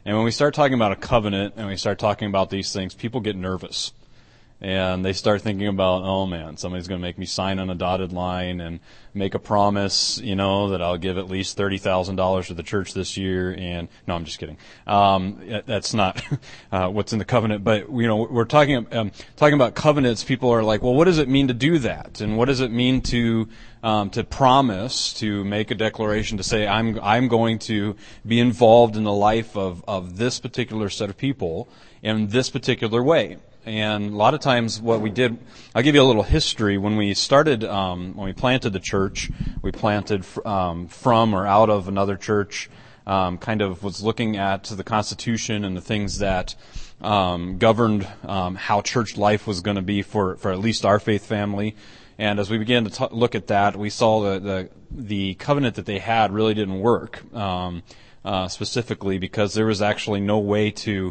And when we start talking about a covenant and we start talking about these things, people get nervous. And they start thinking about, oh man, somebody's going to make me sign on a dotted line and make a promise, that I'll give at least $30,000 to the church this year. And no, I'm just kidding. That's not what's in the covenant. But we're talking about covenants. People are like, well, what does it mean to do that? And what does it mean to promise, to make a declaration, to say I'm going to be involved in the life of this particular set of people in this particular way? And a lot of times what we did, I'll give you a little history. When we started, when we planted the church, we planted from or out of another church, kind of was looking at the Constitution and the things that governed how church life was going to be for at least our faith family. And as we began to look at that, we saw the covenant that they had really didn't work, specifically because there was actually no way to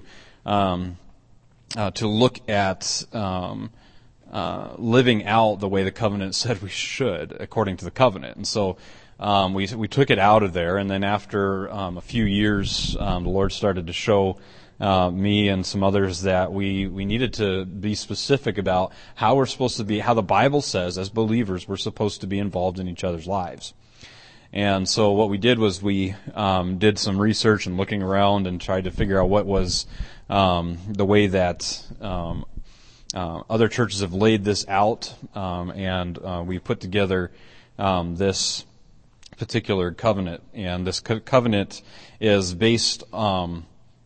look at living out the way the covenant said we should, according to the covenant. And so we took it out of there, and then after a few years, the Lord started to show me and some others that we needed to be specific about how we're supposed to be, how the Bible says as believers we're supposed to be involved in each other's lives. And so what we did was we did some research and looking around and tried to figure out what was the way that other churches have laid this out, and we put together this particular covenant. And this covenant is based on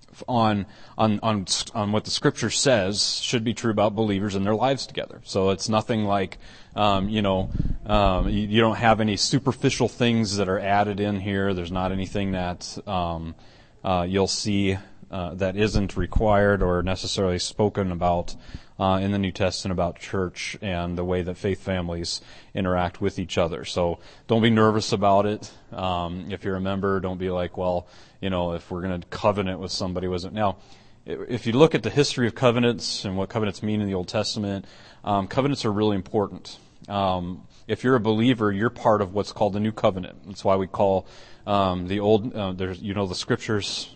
what the Scripture says should be true about believers and their lives together. So it's nothing like you don't have any superficial things that are added in here. There's not anything that you'll see that isn't required or necessarily spoken about in the New Testament about church and the way that faith families interact with each other. So don't be nervous about it. If you're a member, don't be like, well, if we're going to covenant with somebody, now, if you look at the history of covenants and what covenants mean in the Old Testament, covenants are really important. If you're a believer, you're part of what's called the New Covenant. That's why we call the old. The Scriptures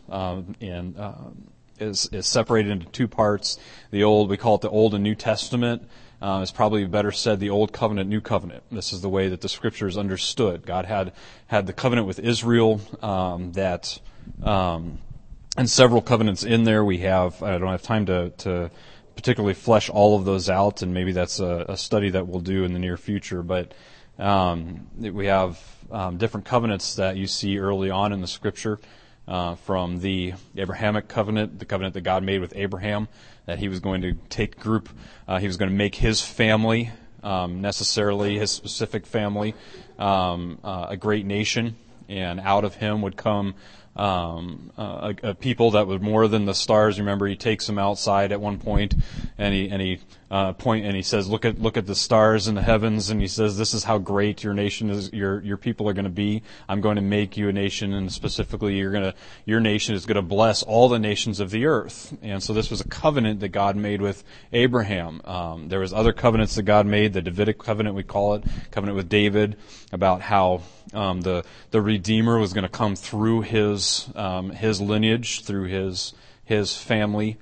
is separated into two parts. The old, we call it the Old and New Testament. It's probably better said the Old Covenant, New Covenant. This is the way that the Scriptures understood. God had the covenant with Israel and several covenants in there. I don't have time to particularly flesh all of those out, and maybe that's a study that we'll do in the near future. But we have different covenants that you see early on in the Scripture, from the Abrahamic covenant, the covenant that God made with Abraham, that he was going to take he was going to make his family, necessarily his specific family, a great nation, and out of him would come a people that was more than the stars. Remember, he takes them outside at one point, and he says, look at the stars in the heavens, and he says, this is how great your nation is, your people are going to be. I'm going to make you a nation, and specifically your nation is going to bless all the nations of the earth. And so this was a covenant that God made with Abraham. There was other covenants that God made, the Davidic covenant we call it, covenant with David, about how the Redeemer was going to come through his lineage, through his family.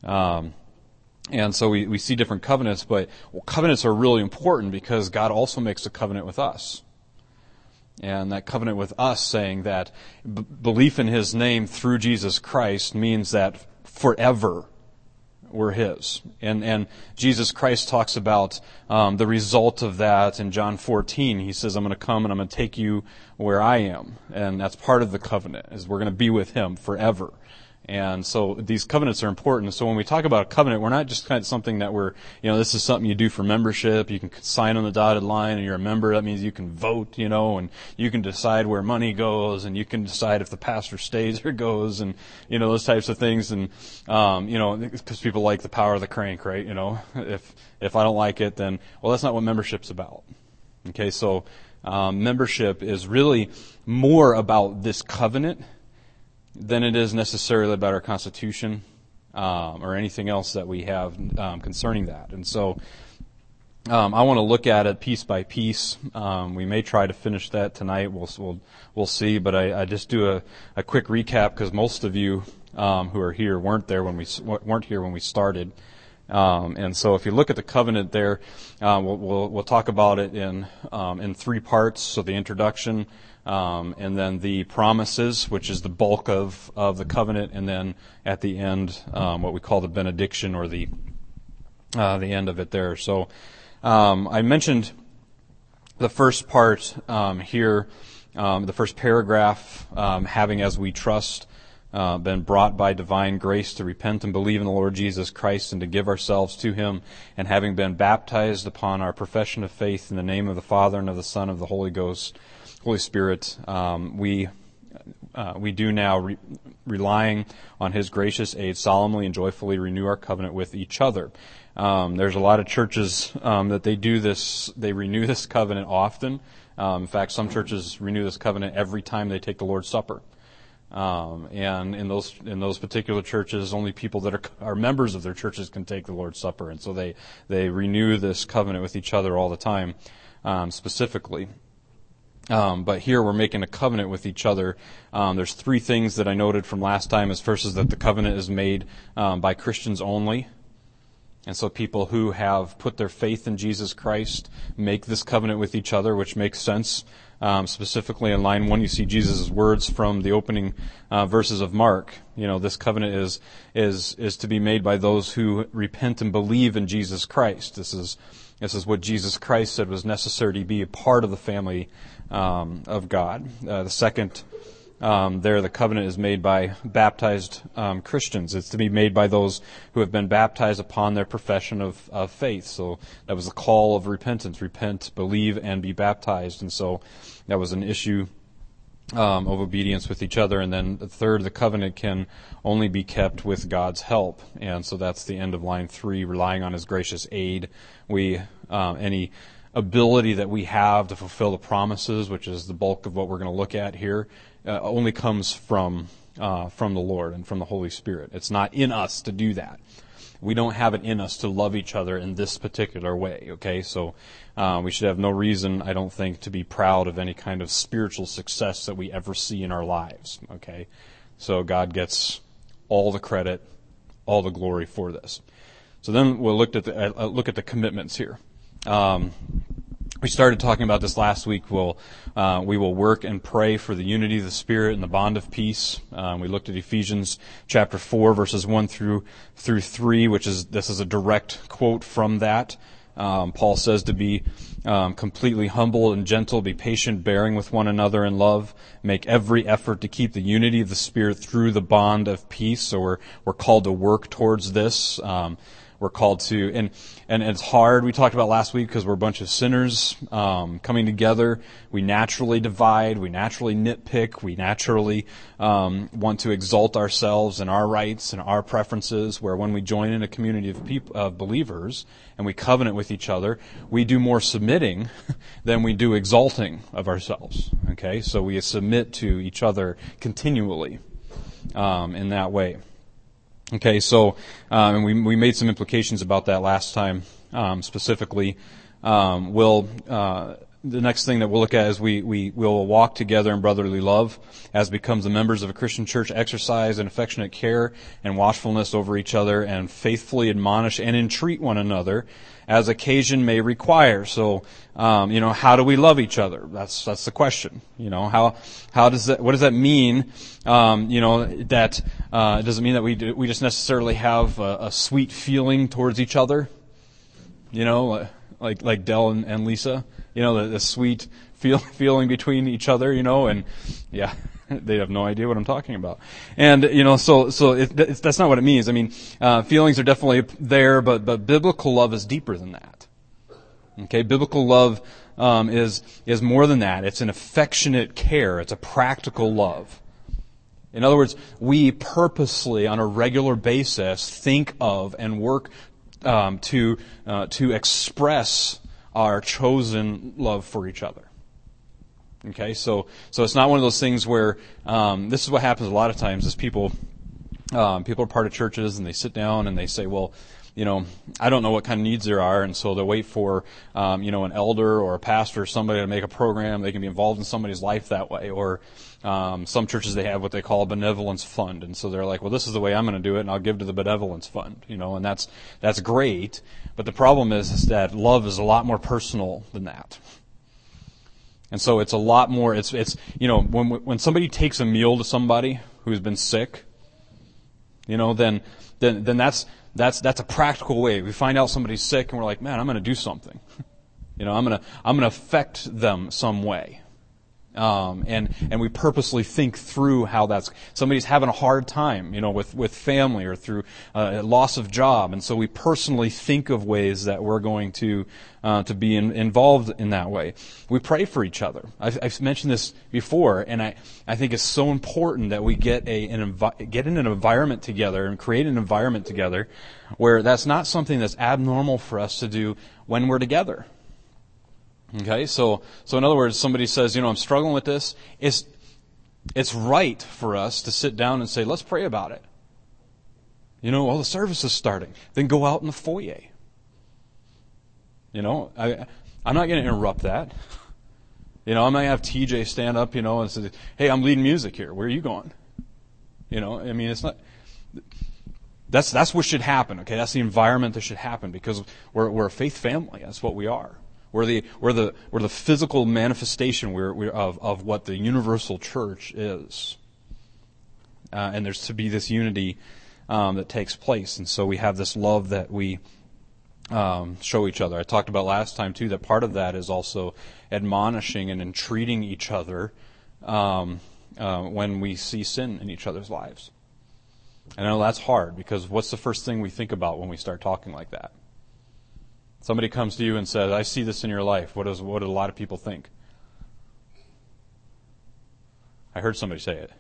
And so we see different covenants, but covenants are really important because God also makes a covenant with us. And that covenant with us, saying that belief in His name through Jesus Christ means that forever we're His. And Jesus Christ talks about the result of that in John 14. He says, I'm going to come and I'm going to take you where I am. And that's part of the covenant, is we're going to be with Him forever. And so these covenants are important. So when we talk about a covenant, we're not just kind of something that this is something you do for membership. You can sign on the dotted line and you're a member. That means you can vote, and you can decide where money goes, and you can decide if the pastor stays or goes, and, those types of things. And, because people like the power of the crank, right? If I don't like it, then, well, that's not what membership's about. Okay, so, membership is really more about this covenant than it is necessarily about our Constitution or anything else that we have concerning that. And so I want to look at it piece by piece. We may try to finish that tonight. We'll see. But I just do a quick recap, because most of you who are here weren't here when we started. And so if you look at the covenant there, we'll talk about it in three parts. So the introduction, and then the promises, which is the bulk of the covenant, and then at the end, what we call the benediction, or the end of it there. So I mentioned the first part here, the first paragraph, having as we trust been brought by divine grace to repent and believe in the Lord Jesus Christ and to give ourselves to Him, and having been baptized upon our profession of faith in the name of the Father and of the Son and of the Holy Spirit, we do now, relying on His gracious aid, solemnly and joyfully renew our covenant with each other. There's a lot of churches that they do this. They renew this covenant often. In fact, some churches renew this covenant every time they take the Lord's Supper. And in those particular churches, only people that are members of their churches can take the Lord's Supper, and so they renew this covenant with each other all the time, specifically. But here we're making a covenant with each other. There's three things that I noted from last time. As first is that the covenant is made by Christians only. And so people who have put their faith in Jesus Christ make this covenant with each other, which makes sense. Specifically in line 1, you see Jesus' words from the opening verses of Mark. This covenant is to be made by those who repent and believe in Jesus Christ. This is what Jesus Christ said was necessary to be a part of the family of God. The second, the covenant is made by baptized Christians. It's to be made by those who have been baptized upon their profession of faith. So that was the call of repentance. Repent, believe, and be baptized. And so that was an issue of obedience with each other. And then the third, the covenant can only be kept with God's help. And so that's the end of line 3, relying on His gracious aid. Any ability that we have to fulfill the promises, which is the bulk of what we're going to look at here, only comes from the Lord and from the Holy Spirit. It's not in us to do that. We don't have it in us to love each other in this particular way, okay? So we should have no reason, I don't think, to be proud of any kind of spiritual success that we ever see in our lives, okay? So God gets all the credit, all the glory for this. So then we'll look at the commitments here. We started talking about this last week. We will work and pray for the unity of the Spirit and the bond of peace. We looked at Ephesians chapter 4, verses 1 through 3, this is a direct quote from that. Paul says to be completely humble and gentle, be patient, bearing with one another in love, make every effort to keep the unity of the Spirit through the bond of peace. So we're called to work towards this. We're called to, and it's hard. We talked about last week because we're a bunch of sinners coming together. We naturally divide. We naturally nitpick. We naturally want to exalt ourselves and our rights and our preferences. Where when we join in a community of believers and we covenant with each other, we do more submitting than we do exalting of ourselves. Okay, so we submit to each other continually in that way. Okay, so and we made some implications about that last time. Specifically, the next thing that we'll look at is we will walk together in brotherly love, as becomes the members of a Christian church, exercise an affectionate care and watchfulness over each other, and faithfully admonish and entreat one another, as occasion may require. So, how do we love each other? That's the question. How does that? What does that mean? That it doesn't mean that we just necessarily have a sweet feeling towards each other. Like Del and Lisa. The sweet feeling between each other. And yeah. They have no idea what I'm talking about. And, so that's not what it means. I mean, feelings are definitely there, but biblical love is deeper than that. Okay, biblical love, is more than that. It's an affectionate care. It's a practical love. In other words, we purposely, on a regular basis, think of and work, to express our chosen love for each other. Okay, so it's not one of those things where this is what happens a lot of times is people are part of churches and they sit down and they say, well, I don't know what kind of needs there are, and so they'll wait for, an elder or a pastor or somebody to make a program. They can be involved in somebody's life that way. Or some churches, they have what they call a benevolence fund, and so they're like, well, this is the way I'm going to do it, and I'll give to the benevolence fund, and that's great. But the problem is that love is a lot more personal than that. And so it's a lot more, when somebody takes a meal to somebody who's been sick, then that's a practical way. We find out somebody's sick and we're like, man, I'm going to do something. I'm going to affect them some way. And we purposely think through how somebody's having a hard time, with family or through loss of job. And so we personally think of ways that we're going to be involved in that way. We pray for each other. I've mentioned this before, and I think it's so important that we get in an environment together and create an environment together where that's not something that's abnormal for us to do when we're together. Okay, so in other words, somebody says, I'm struggling with this. It's right for us to sit down and say, let's pray about it. The service is starting. Then go out in the foyer. I'm not going to interrupt that. I might have TJ stand up, and say, hey, I'm leading music here. Where are you going? It's not. That's what should happen. Okay, that's the environment that should happen because we're a faith family. That's what we are. We're the physical manifestation of what the universal church is. And there's to be this unity that takes place. And so we have this love that we show each other. I talked about last time, too, that part of that is also admonishing and entreating each other when we see sin in each other's lives. And I know that's hard because what's the first thing we think about when we start talking like that? Somebody comes to you and says, I see this in your life. What do a lot of people think? I heard somebody say it.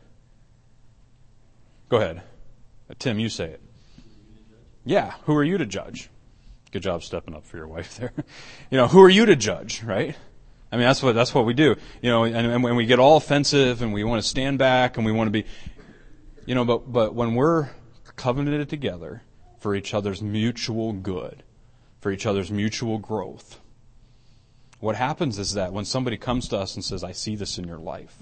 Go ahead. Tim, you say it. Yeah, who are you to judge? Good job stepping up for your wife there. Who are you to judge, right? I mean, that's what we do. And when we get all offensive and we want to stand back and we want to be, but when we're covenanted together for each other's mutual good, for each other's mutual growth. What happens is that when somebody comes to us and says, I see this in your life,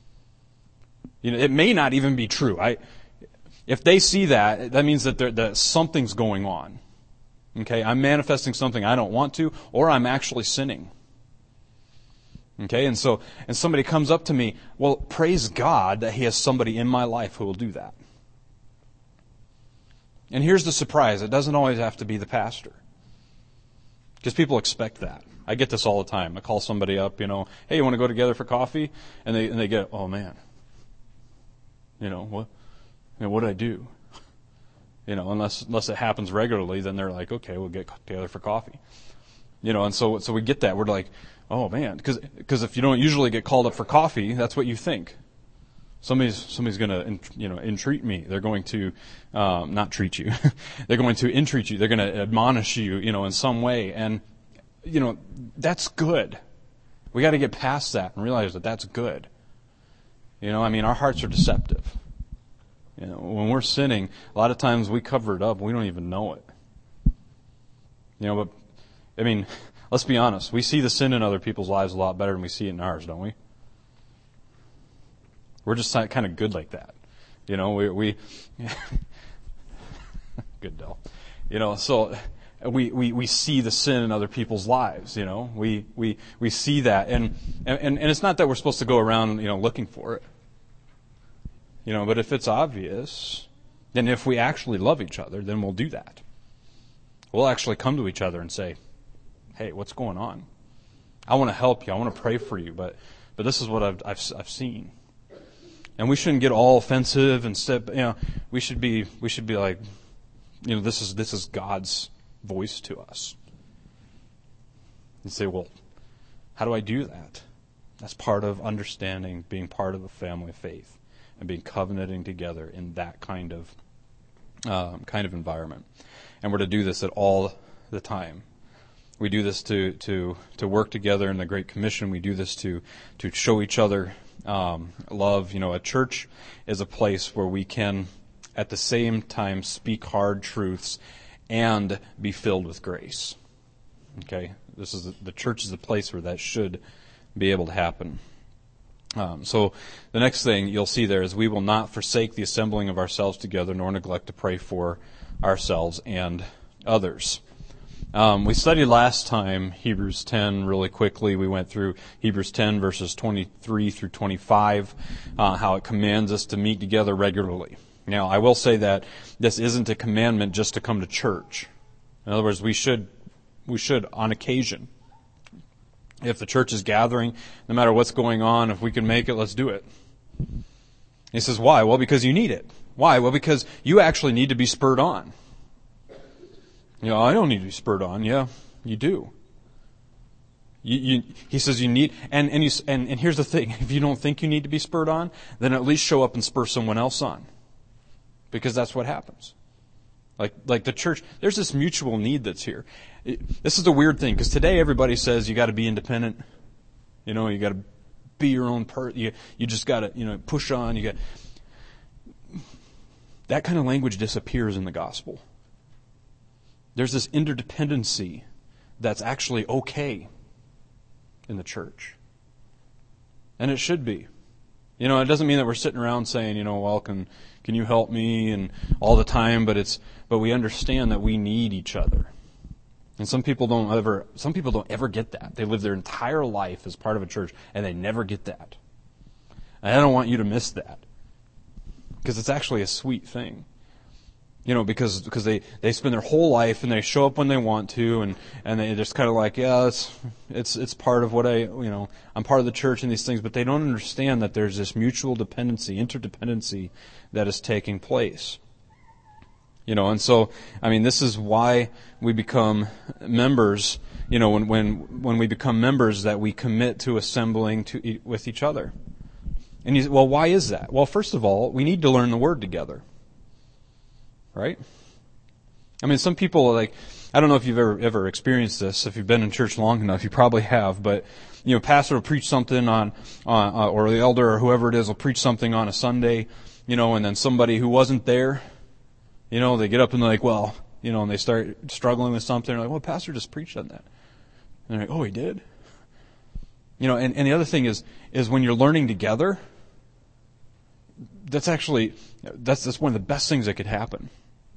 it may not even be true. If they see that means that something's going on. Okay, I'm manifesting something I don't want to, or I'm actually sinning. Okay, and somebody comes up to me, well, praise God that He has somebody in my life who will do that. And here's the surprise, it doesn't always have to be the pastor. Because people expect that. I get this all the time. I call somebody up, hey, you want to go together for coffee? And they get, oh man, what did I do? Unless it happens regularly, then they're like, okay, we'll get together for coffee. And so we get that. We're like, oh man, because if you don't usually get called up for coffee, that's what you think. Somebody's going to, entreat me. They're going to, not treat you. They're going to entreat you. They're going to admonish you, in some way. And, that's good. We got to get past that and realize that that's good. Our hearts are deceptive. When we're sinning, a lot of times we cover it up. We don't even know it. Let's be honest. We see the sin in other people's lives a lot better than we see it in ours, don't we? We're just kind of good like that. We good Del. So we see the sin in other people's lives, We see that and it's not that we're supposed to go around, looking for it. But if it's obvious, then if we actually love each other, then we'll do that. We'll actually come to each other and say, hey, what's going on? I want to help you. I want to pray for you, but this is what I've seen. And we shouldn't get all offensive and step. We should be like, this is God's voice to us. You say, well, how do I do that? That's part of understanding, being part of a family of faith, and being covenanting together in that kind of environment. And we're to do this at all the time. We do this to work together in the Great Commission. We do this to show each other love. A church is a place where we can, at the same time, speak hard truths and be filled with grace. Okay? The church is the place where that should be able to happen. So the next thing you'll see there is we will not forsake the assembling of ourselves together, nor neglect to pray for ourselves and others. We studied last time Hebrews 10 really quickly. We went through Hebrews 10 verses 23 through 25, how it commands us to meet together regularly. Now, I will say that this isn't a commandment just to come to church. In other words, we should on occasion, if the church is gathering, no matter what's going on, if we can make it, let's do it. He says, why? Well, because you need it. Why? Well, because you actually need to be spurred on. I don't need to be spurred on. Yeah, you do. He says you need, and here's the thing: if you don't think you need to be spurred on, then at least show up and spur someone else on, because that's what happens. Like the church, there's this mutual need that's here. This is the weird thing, because today everybody says you got to be independent. You got to be your own person. You just got to push on. That kind of language disappears in the gospel. There's this interdependency that's actually okay in the church. And it should be. It doesn't mean that we're sitting around saying, well, can you help me and all the time, but we understand that we need each other. And some people don't ever get that. They live their entire life as part of a church and they never get that. And I don't want you to miss that. Because it's actually a sweet thing. Because they spend their whole life and they show up when they want to and they just kind of like, yeah, it's part of what I'm part of the church and these things, but they don't understand that there's this mutual dependency, interdependency that is taking place. And so, this is why we become members, when we become members, that we commit to assembling with each other. And well, why is that? Well, first of all, we need to learn the Word together. Right? Some people, I don't know if you've ever experienced this. If you've been in church long enough, you probably have. But, pastor will preach something on or the elder or whoever it is will preach something on a Sunday, and then somebody who wasn't there, they get up and they're like, well, and they start struggling with something. They're like, well, pastor just preached on that. And they're like, oh, he did? And the other thing is when you're learning together, that's one of the best things that could happen.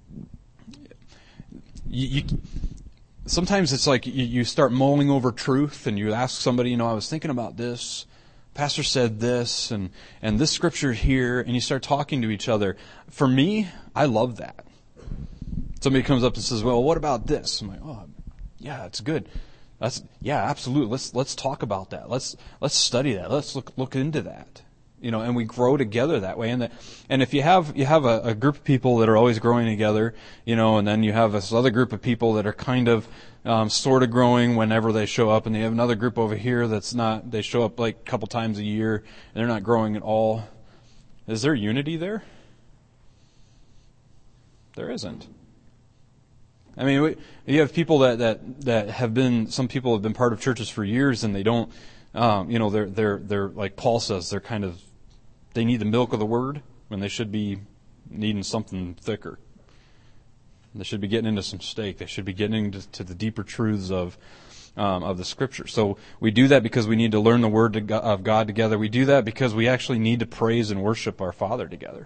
Sometimes it's like you start mulling over truth and you ask somebody, I was thinking about this, pastor said this, and this scripture here, and you start talking to each other. For me, I love that. Somebody comes up and says, well, what about this? I'm like, oh, yeah, it's good. Yeah, absolutely. Let's talk about that. Let's study that. Let's look into that. And we grow together that way. And if you have a group of people that are always growing together, and then you have this other group of people that are kind of sort of growing whenever they show up, and you have another group over here that's not. They show up like a couple times a year, and they're not growing at all. Is there unity there? There isn't. You have people that have been. Some people have been part of churches for years, and they don't. They're like Paul says. They're kind of. They need the milk of the Word when they should be needing something thicker. They should be getting into some steak. They should be getting into the deeper truths of the Scripture. So we do that because we need to learn the Word of God together. We do that because we actually need to praise and worship our Father together.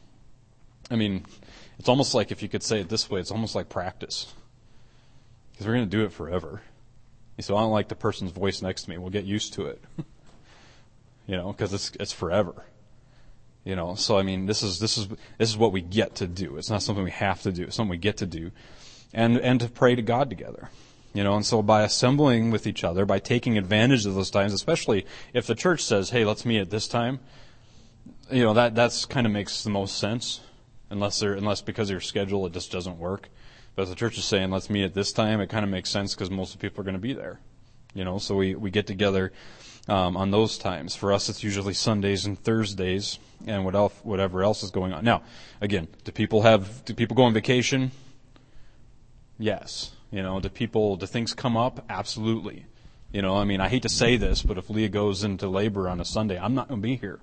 It's almost like, if you could say it this way, it's almost like practice. Because we're going to do it forever. You say, I don't like the person's voice next to me. We'll get used to it. Because it's forever. So this is what we get to do. It's not something we have to do. It's something we get to do, and to pray to God together. And so by assembling with each other, by taking advantage of those times, especially if the church says, "Hey, let's meet at this time," that's kind of makes the most sense, unless because of your schedule it just doesn't work. But if the church is saying, "Let's meet at this time," it kind of makes sense because most of the people are going to be there. So we get together on those times. For us, it's usually Sundays and Thursdays, and whatever else is going on. Now, again, do people go on vacation? Yes. Do things come up? Absolutely. I hate to say this, but if Leah goes into labor on a Sunday, I'm not going to be here.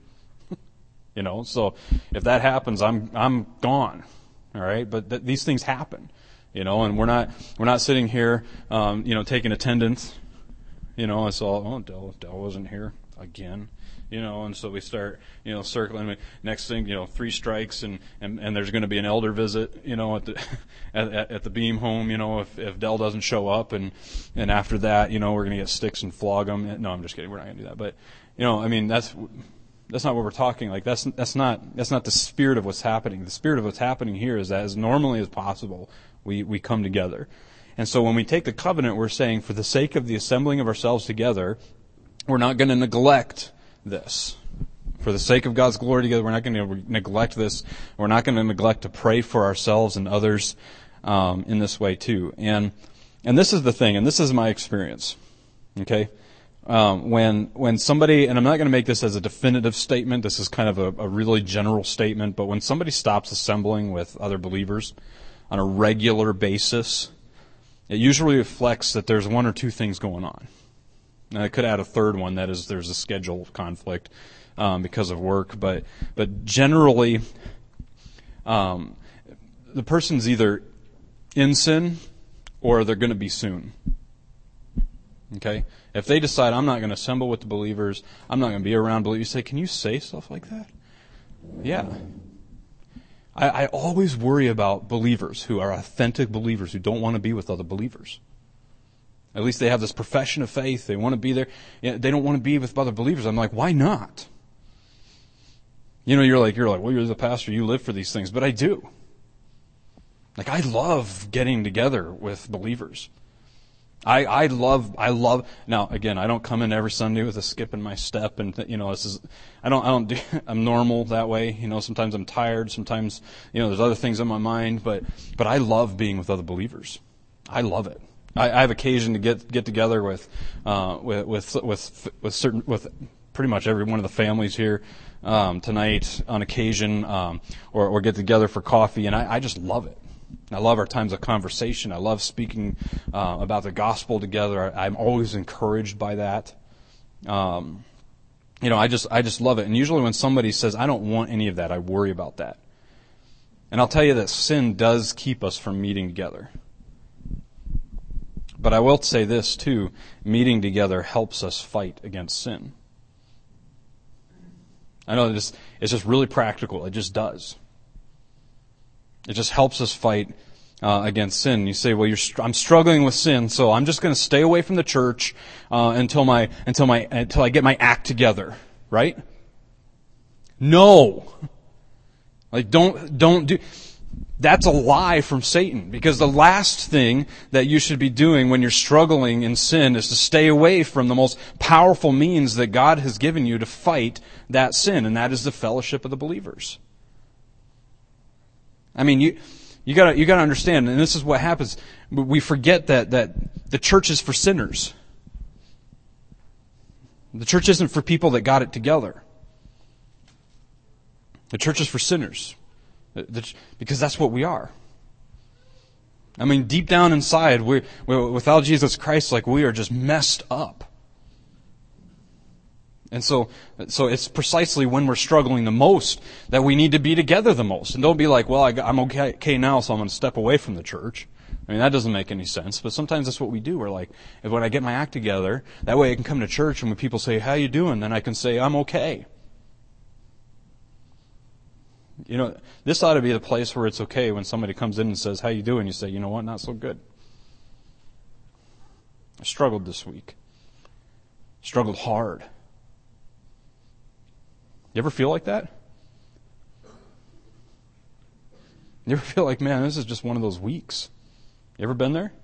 So if that happens, I'm gone. All right, but these things happen. And we're not sitting here, taking attendance. I saw, Dell wasn't here again. And so we start, circling. Next thing, 3 strikes, and there's going to be an elder visit, at the at the Beam home, if Dell doesn't show up, and after that, we're going to get sticks and flog them. No, I'm just kidding. We're not going to do that. But that's not what we're talking. Like that's not the spirit of what's happening. The spirit of what's happening here is that as normally as possible, we come together. And so when we take the covenant, we're saying, for the sake of the assembling of ourselves together, we're not going to neglect this. For the sake of God's glory together, we're not going to neglect this. We're not going to neglect to pray for ourselves and others in this way too. And this is the thing, and this is my experience. Okay? When somebody, and I'm not going to make this as a definitive statement, this is kind of a really general statement, but when somebody stops assembling with other believers on a regular basis, it usually reflects that there's 1 or 2 things going on. And I could add a third one, that is there's a schedule conflict because of work, but generally the person's either in sin or they're going to be soon. Okay? If they decide, I'm not going to assemble with the believers, I'm not going to be around believers, you say, can you say stuff like that? Yeah. I always worry about believers who are authentic believers who don't want to be with other believers. At least they have this profession of faith. They want to be there. They don't want to be with other believers. I'm like, why not? You're like, well, you're the pastor. You live for these things. But I do. Like, I love getting together with believers. I love, now again, I don't come in every Sunday with a skip in my step and, I'm normal that way. Sometimes I'm tired. Sometimes, there's other things on my mind, but I love being with other believers. I love it. I have occasion to get together with pretty much every one of the families here, tonight on occasion, or get together for coffee, and I just love it. I love our times of conversation. I love speaking about the gospel together. I'm always encouraged by that. I just love it. And usually when somebody says, I don't want any of that, I worry about that. And I'll tell you that sin does keep us from meeting together. But I will say this too, meeting together helps us fight against sin. I know it's just really practical. It just does. It just helps us fight against sin. You say, well, I'm struggling with sin, so I'm just going to stay away from the church until I get my act together, right? No. Like, don't do. That's a lie from Satan, because the last thing that you should be doing when you're struggling in sin is to stay away from the most powerful means that God has given you to fight that sin, and that is the fellowship of the believers. I mean, you gotta understand, and this is what happens. We forget that the church is for sinners. The church isn't for people that got it together. The church is for sinners. Because that's what we are. I mean, deep down inside, we're without Jesus Christ, like, we are just messed up. And so it's precisely when we're struggling the most that we need to be together the most. And don't be like, well, I'm okay now, so I'm going to step away from the church. I mean, that doesn't make any sense. But sometimes that's what we do. We're like, when I get my act together, that way I can come to church, and when people say, how you doing? Then I can say, I'm okay. This ought to be the place where it's okay when somebody comes in and says, how you doing? You say, you know what, not so good. I struggled this week. Struggled hard. You ever feel like that? You ever feel like, man, this is just one of those weeks? You ever been there?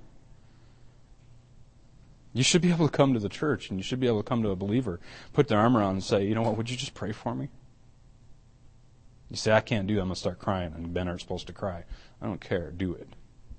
You should be able to come to the church, and you should be able to come to a believer, put their arm around and say, you know what, would you just pray for me? You say, I can't do that, I'm going to start crying, and men aren't supposed to cry. I don't care, do it.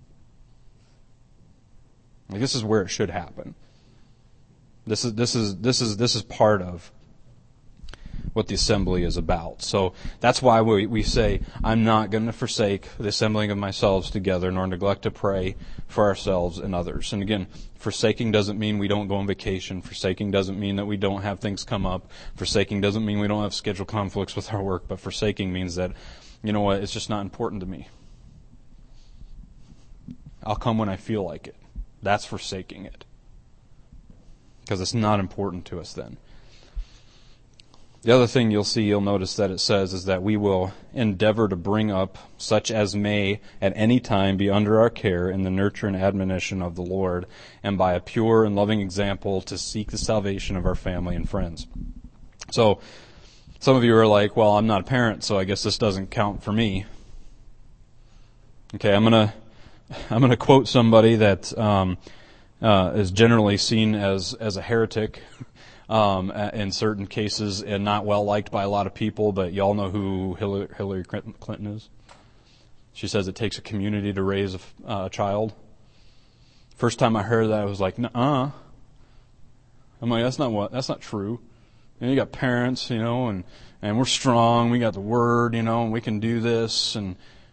Like, this is where it should happen. This is part of what the assembly is about. So that's why we say, I'm not going to forsake the assembling of myself together, nor neglect to pray for ourselves and others. And again, forsaking doesn't mean we don't go on vacation. Forsaking doesn't mean that we don't have things come up. Forsaking doesn't mean we don't have schedule conflicts with our work. But forsaking means that, you know what, it's just not important to me. I'll come when I feel like it. That's forsaking it. Because it's not important to us then. The other thing you'll notice that it says is that we will endeavor to bring up such as may at any time be under our care in the nurture and admonition of the Lord, and by a pure and loving example to seek the salvation of our family and friends. So, some of you are like, well, I'm not a parent, so I guess this doesn't count for me. Okay, I'm gonna quote somebody that is generally seen as a heretic in certain cases and not well liked by a lot of people, but y'all know who Hillary Clinton is. She says it takes a community to raise a child. First time I heard that, I was like, nuh-uh. I'm like, that's not true. You got parents, and we're strong, we got the word, and we can do this. And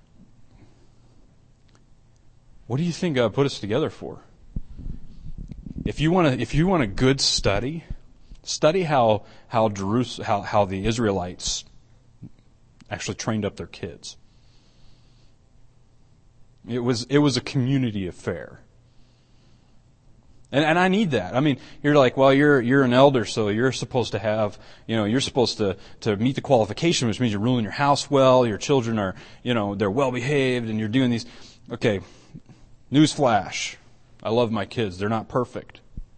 what do you think God put us together for? If you want a good study how the Israelites actually trained up their kids. It was a community affair. And I need that. I mean, you're like, well, you're an elder, so you're supposed to have, you're supposed to meet the qualification, which means you're ruling your house well, your children are, they're well behaved, and you're doing these. Okay, newsflash. I love my kids. They're not perfect.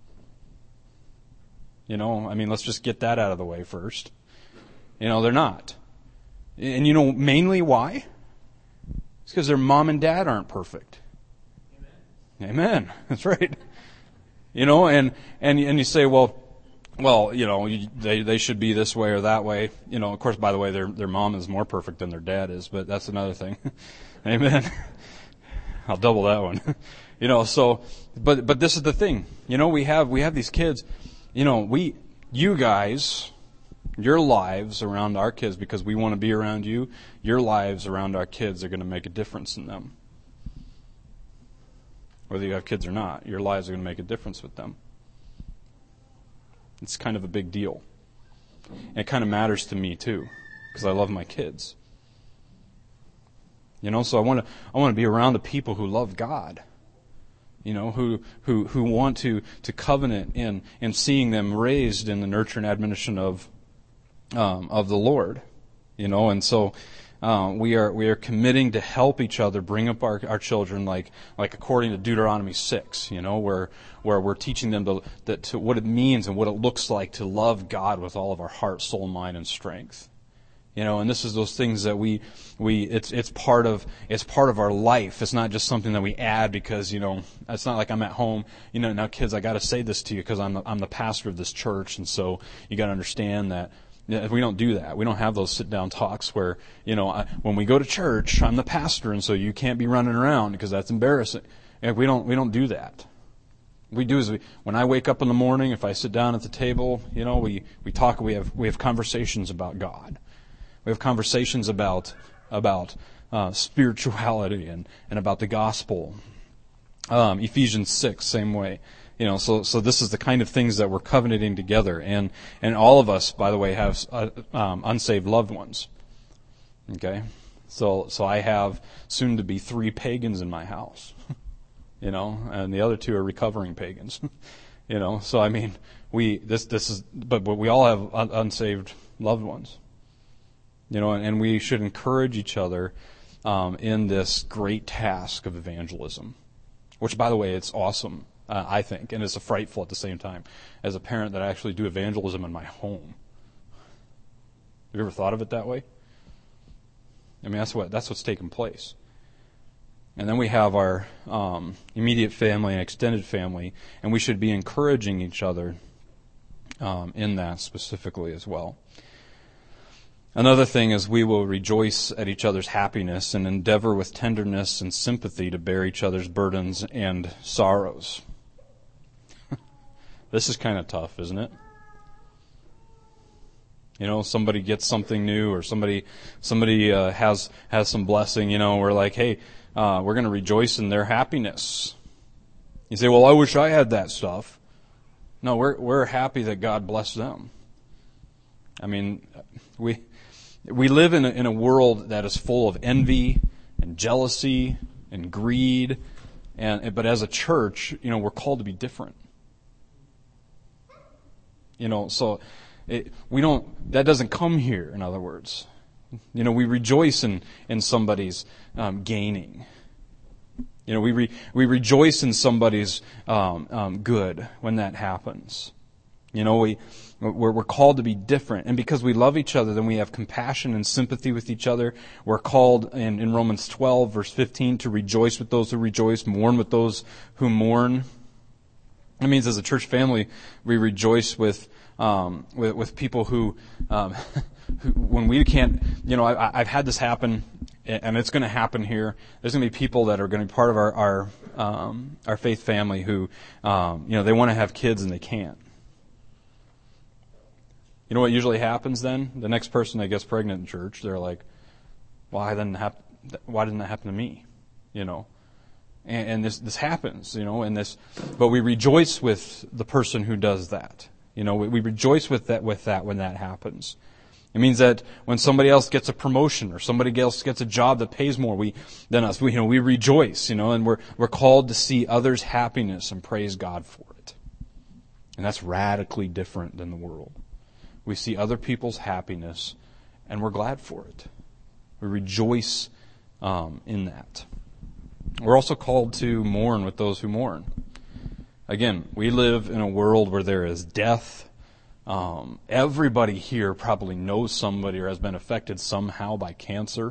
Let's just get that out of the way first. They're not. And mainly why? It's because their mom and dad aren't perfect. Amen. That's right. And you say, well, they should be this way or that way. Of course, by the way, their mom is more perfect than their dad is, but that's another thing. Amen. I'll double that one. But this is the thing. We have these kids. You guys, your lives around our kids, because we want to be around you, your lives around our kids are going to make a difference in them. Whether you have kids or not, your lives are going to make a difference with them. It's kind of a big deal. And it kind of matters to me too, because I love my kids. So I want to be around the people who love God. Who want to covenant in seeing them raised in the nurture and admonition of the Lord. And so we are committing to help each other bring up our children like according to Deuteronomy 6, where we're teaching them to what it means and what it looks like to love God with all of our heart, soul, mind, and strength. And this is those things that it's part of our life. It's not just something that we add because, it's not like I'm at home, now kids, I got to say this to you because I'm the pastor of this church. And so you got to understand that we don't do that. We don't have those sit down talks where, when we go to church, I'm the pastor. And so you can't be running around because that's embarrassing. And we don't do that. What we do is when I wake up in the morning, if I sit down at the table, we talk, we have conversations about God. We have conversations about spirituality and about the gospel. Ephesians 6, same way. So this is the kind of things that we're covenanting together. And all of us, by the way, have unsaved loved ones. Okay? So I have soon to be 3 pagans in my house. And the other 2 are recovering pagans. So but we all have unsaved loved ones. And we should encourage each other in this great task of evangelism, which, by the way, it's awesome, I think, and it's frightful at the same time. As a parent, that I actually do evangelism in my home. Have you ever thought of it that way? That's what's taking place. And then we have our immediate family and extended family, and we should be encouraging each other in that specifically as well. Another thing is we will rejoice at each other's happiness and endeavor with tenderness and sympathy to bear each other's burdens and sorrows. This is kind of tough, isn't it? Somebody gets something new or somebody has some blessing, we're like, hey, we're going to rejoice in their happiness. You say, well, I wish I had that stuff. No, we're happy that God blessed them. We live in a world that is full of envy and jealousy and greed But as a church, we're called to be different. So that doesn't come here, in other words. We rejoice in somebody's gaining. We rejoice in somebody's good when that happens. We're called to be different. And because we love each other, then we have compassion and sympathy with each other. We're called in Romans 12, verse 15, to rejoice with those who rejoice, mourn with those who mourn. That means as a church family, we rejoice with people who when we can't, I've had this happen, and it's going to happen here. There's going to be people that are going to be part of our faith family who, they want to have kids and they can't. You know what usually happens then? The next person that gets pregnant in church, they're like, why didn't that happen to me? And this happens, but we rejoice with the person who does that. We rejoice with that when that happens. It means that when somebody else gets a promotion or somebody else gets a job that pays more than us, we rejoice, and we're called to see others' happiness and praise God for it. And that's radically different than the world. We see other people's happiness and we're glad for it. We rejoice in that. We're also called to mourn with those who mourn. Again, we live in a world where there is death. Everybody here probably knows somebody or has been affected somehow by cancer.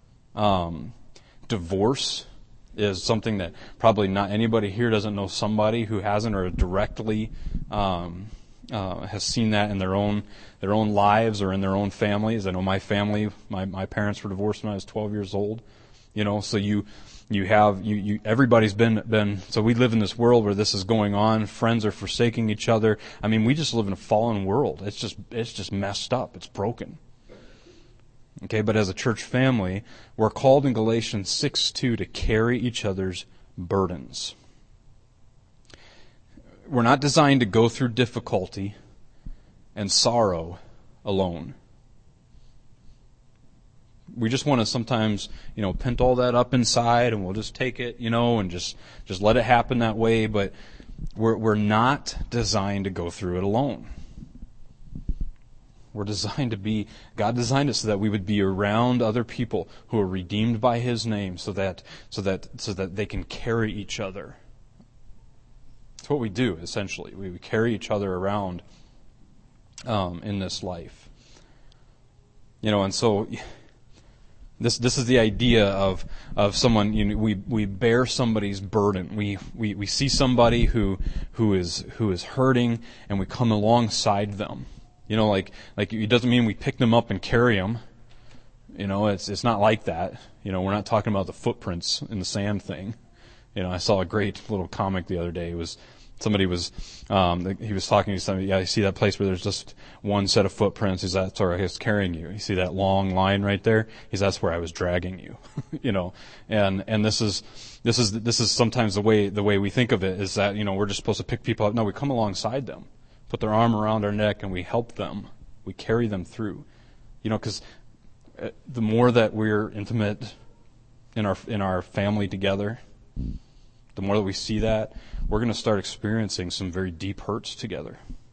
Divorce is something that probably not anybody here doesn't know somebody who hasn't or directly has seen that in their own lives or in their own families. I know my family, my parents were divorced when I was 12 years old. So everybody's been, so we live in this world where this is going on. Friends are forsaking each other. I mean, we just live in a fallen world. It's just messed up. It's broken. Okay, but as a church family, we're called in Galatians 6:2 to carry each other's burdens. We're not designed to go through difficulty and sorrow alone. We just want to sometimes, pent all that up inside and we'll just take it, and just let it happen that way. But we're not designed to go through it alone. We're designed to be, God designed us so that we would be around other people who are redeemed by His name so that they can carry each other. That's what we do, essentially. We carry each other around in this life. And so this is the idea of someone, we bear somebody's burden. We see somebody who is hurting and we come alongside them. Like it doesn't mean we pick them up and carry them. It's not like that. We're not talking about the footprints in the sand thing. I saw a great little comic the other day. He was talking to somebody. Yeah, you see that place where there's just one set of footprints. He's that's where I was carrying you. You see that long line right there? That's where I was dragging you. And this is sometimes the way we think of it is that we're just supposed to pick people up. No, we come alongside them, put their arm around our neck, and we help them. We carry them through. Because the more that we're intimate in our family together, the more that we see that, we're going to start experiencing some very deep hurts together.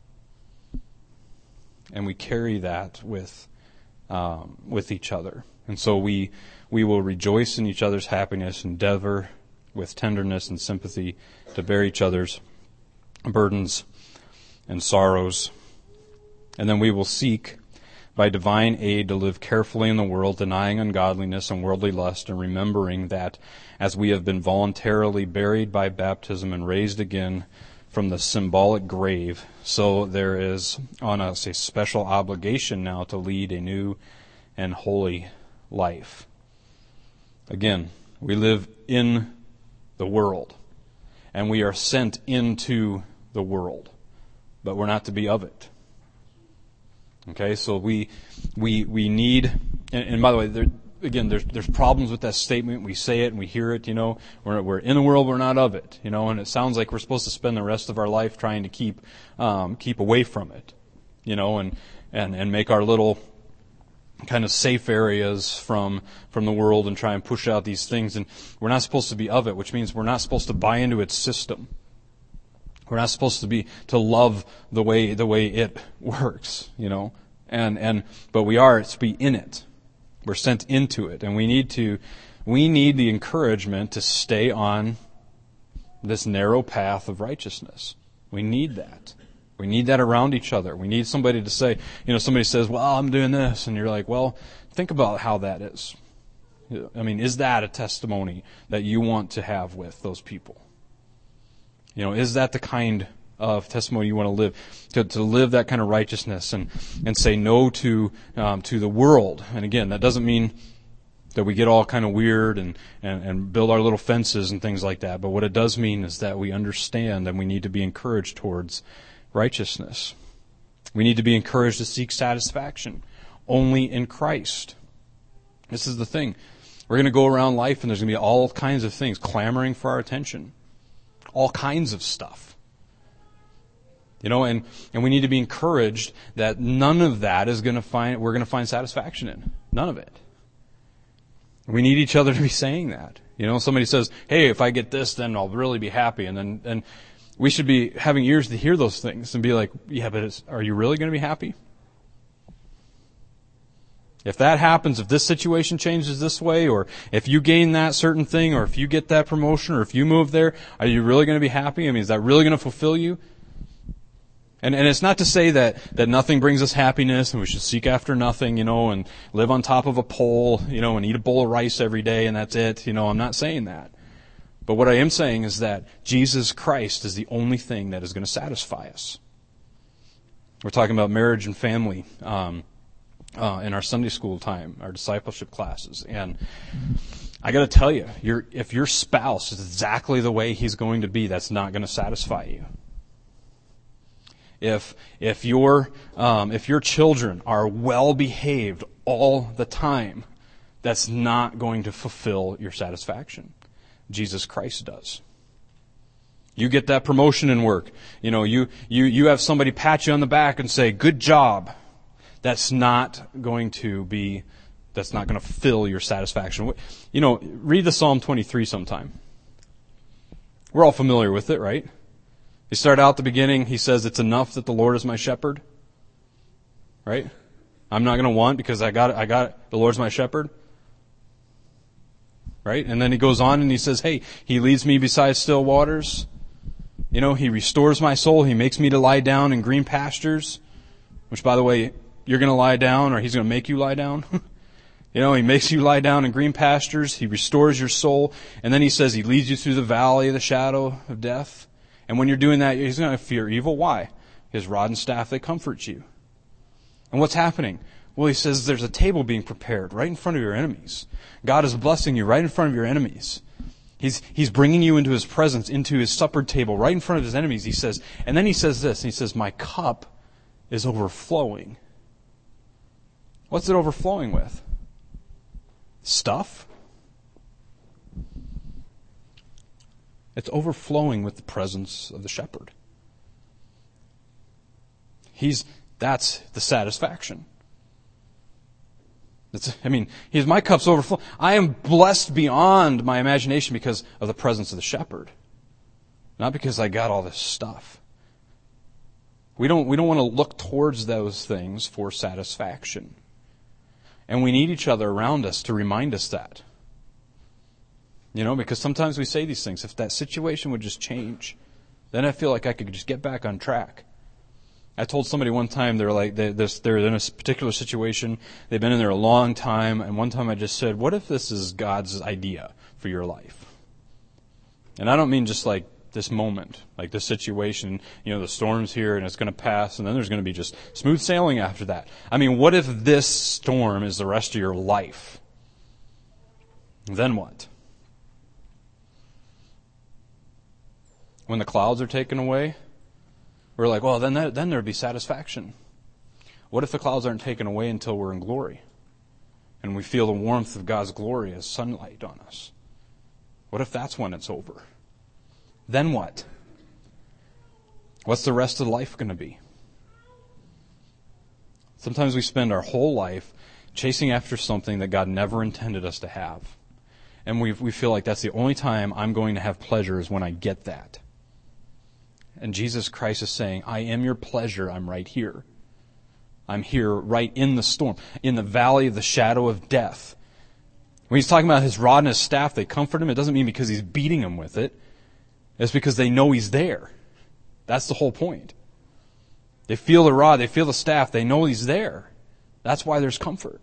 And we carry that with each other. And so we will rejoice in each other's happiness, endeavor with tenderness and sympathy to bear each other's burdens and sorrows. And then we will seek by divine aid to live carefully in the world, denying ungodliness and worldly lust, and remembering that as we have been voluntarily buried by baptism and raised again from the symbolic grave, so there is on us a special obligation now to lead a new and holy life. Again, we live in the world, and we are sent into the world, but we're not to be of it. Okay, so we need, and by the way, there's problems with that statement. We say it and we hear it, we're in the world, we're not of it, and it sounds like we're supposed to spend the rest of our life trying to keep away from it, and make our little kind of safe areas from the world and try and push out these things. And we're not supposed to be of it, which means we're not supposed to buy into its system. We're not supposed to love the way it works, but we are to be in it. We're sent into it, and we need the encouragement to stay on this narrow path of righteousness. We need that. We need that around each other. We need somebody to say, somebody says, well, I'm doing this. And you're like, well, think about how that is. I mean, is that a testimony that you want to have with those people? Is that the kind of testimony you want to live? To live that kind of righteousness and say no to the world. And again, that doesn't mean that we get all kind of weird and build our little fences and things like that. But what it does mean is that we understand that we need to be encouraged towards righteousness. We need to be encouraged to seek satisfaction only in Christ. This is the thing. We're going to go around life and there's going to be all kinds of things clamoring for our attention. All kinds of stuff. And we need to be encouraged that none of that we're going to find satisfaction in. None of it. We need each other to be saying that. Somebody says, hey, if I get this, then I'll really be happy. And we should be having ears to hear those things and be like, yeah, but are you really going to be happy? If that happens, if this situation changes this way, or if you gain that certain thing, or if you get that promotion, or if you move there, are you really going to be happy? I mean, is that really going to fulfill you? And it's not to say that nothing brings us happiness and we should seek after nothing, and live on top of a pole, and eat a bowl of rice every day and that's it. I'm not saying that. But what I am saying is that Jesus Christ is the only thing that is going to satisfy us. We're talking about marriage and family in our Sunday school time, our discipleship classes. And I got to tell you, if your spouse is exactly the way he's going to be, that's not going to satisfy you. If your children are well behaved all the time, that's not going to fulfill your satisfaction. Jesus Christ does. You get that promotion in work. You have somebody pat you on the back and say, good job. That's not going to fill your satisfaction. Read the Psalm 23 sometime. We're all familiar with it, right? You start out at the beginning, he says, it's enough that the Lord is my shepherd. Right? I'm not going to want because I got it. The Lord's my shepherd. Right? And then he goes on and he says, hey, he leads me beside still waters. He restores my soul. He makes me to lie down in green pastures. Which, by the way, you're going to lie down or he's going to make you lie down. He makes you lie down in green pastures. He restores your soul. And then he says he leads you through the valley of the shadow of death. And when you're doing that, he's going to fear evil. Why? His rod and staff, they comfort you. And what's happening? Well, he says there's a table being prepared right in front of your enemies. God is blessing you right in front of your enemies. He's bringing you into his presence, into his supper table, right in front of his enemies. He says, and then he says this, he says, my cup is overflowing. What's it overflowing with? Stuff? It's overflowing with the presence of the shepherd. That's the satisfaction. My cup's overflowing. I am blessed beyond my imagination because of the presence of the shepherd. Not because I got all this stuff. We don't want to look towards those things for satisfaction. And we need each other around us to remind us that. Because sometimes we say these things. If that situation would just change, then I feel like I could just get back on track. I told somebody one time, they're in a particular situation. They've been in there a long time. And one time I just said, what if this is God's idea for your life? And I don't mean just like this moment, like this situation, the storm's here and it's going to pass and then there's going to be just smooth sailing after that. I mean, what if this storm is the rest of your life? Then what? When the clouds are taken away, we're like, well, then there'd be satisfaction. What if the clouds aren't taken away until we're in glory? And we feel the warmth of God's glory as sunlight on us? What if that's when it's over? Then what? What's the rest of life going to be? Sometimes we spend our whole life chasing after something that God never intended us to have. And we feel like that's the only time I'm going to have pleasure is when I get that. And Jesus Christ is saying, I am your pleasure. I'm right here. I'm here right in the storm, in the valley of the shadow of death. When he's talking about his rod and his staff, they comfort him. It doesn't mean because he's beating them with it. It's because they know he's there. That's the whole point. They feel the rod, they feel the staff, they know he's there. That's why there's comfort.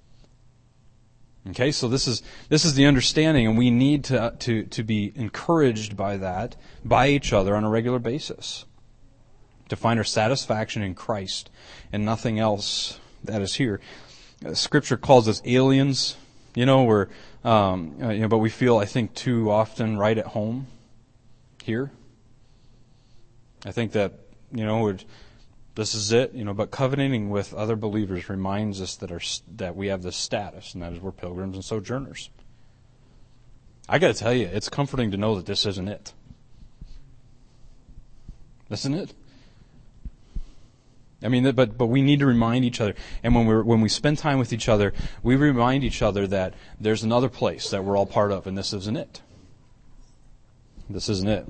Okay, so this is the understanding, and we need to be encouraged by that, by each other on a regular basis. To find our satisfaction in Christ and nothing else that is here. Scripture calls us aliens, but we feel, I think, too often right at home here. I think that, this is it, but covenanting with other believers reminds us that we have this status, and that is we're pilgrims and sojourners. I got to tell you, it's comforting to know that this isn't it. Isn't it? I mean, but we need to remind each other, and when we spend time with each other, we remind each other that there's another place that we're all part of, and this isn't it. This isn't it.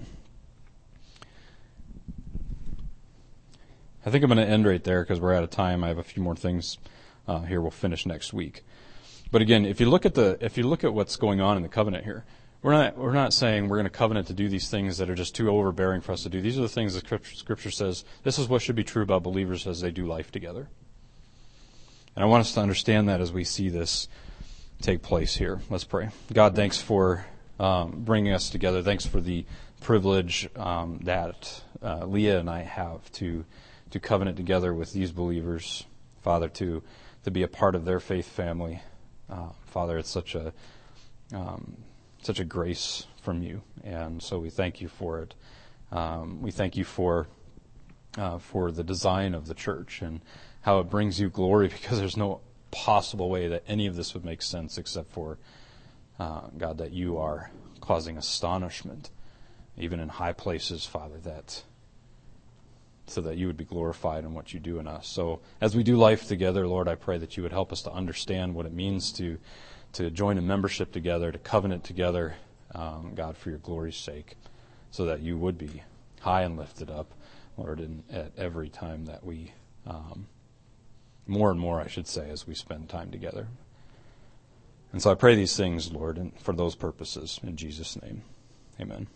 I think I'm going to end right there because we're out of time. I have a few more things here. We'll finish next week. But again, if you look at what's going on in the covenant here, we're not saying we're going to covenant to do these things that are just too overbearing for us to do. These are the things that Scripture says. This is what should be true about believers as they do life together. And I want us to understand that as we see this take place here. Let's pray. God, thanks for bringing us together. Thanks for the privilege that Leah and I have to covenant together with these believers, Father, to be a part of their faith family. Father, it's such a grace from you, and so we thank you for it. We thank you for the design of the church and how it brings you glory, because there's no possible way that any of this would make sense except for, God, that you are causing astonishment, even in high places, Father, so that you would be glorified in what you do in us. So as we do life together, Lord, I pray that you would help us to understand what it means to join in membership together, to covenant together, God, for your glory's sake, so that you would be high and lifted up, Lord, at every time that we, more and more, I should say, as we spend time together. And so I pray these things, Lord, and for those purposes, in Jesus' name. Amen.